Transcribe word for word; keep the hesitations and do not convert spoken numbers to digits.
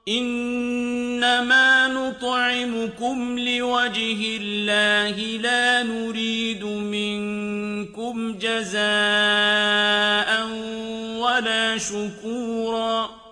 إنما نطعمكم لوجه الله لا نريد منكم جزاء ولا شكورا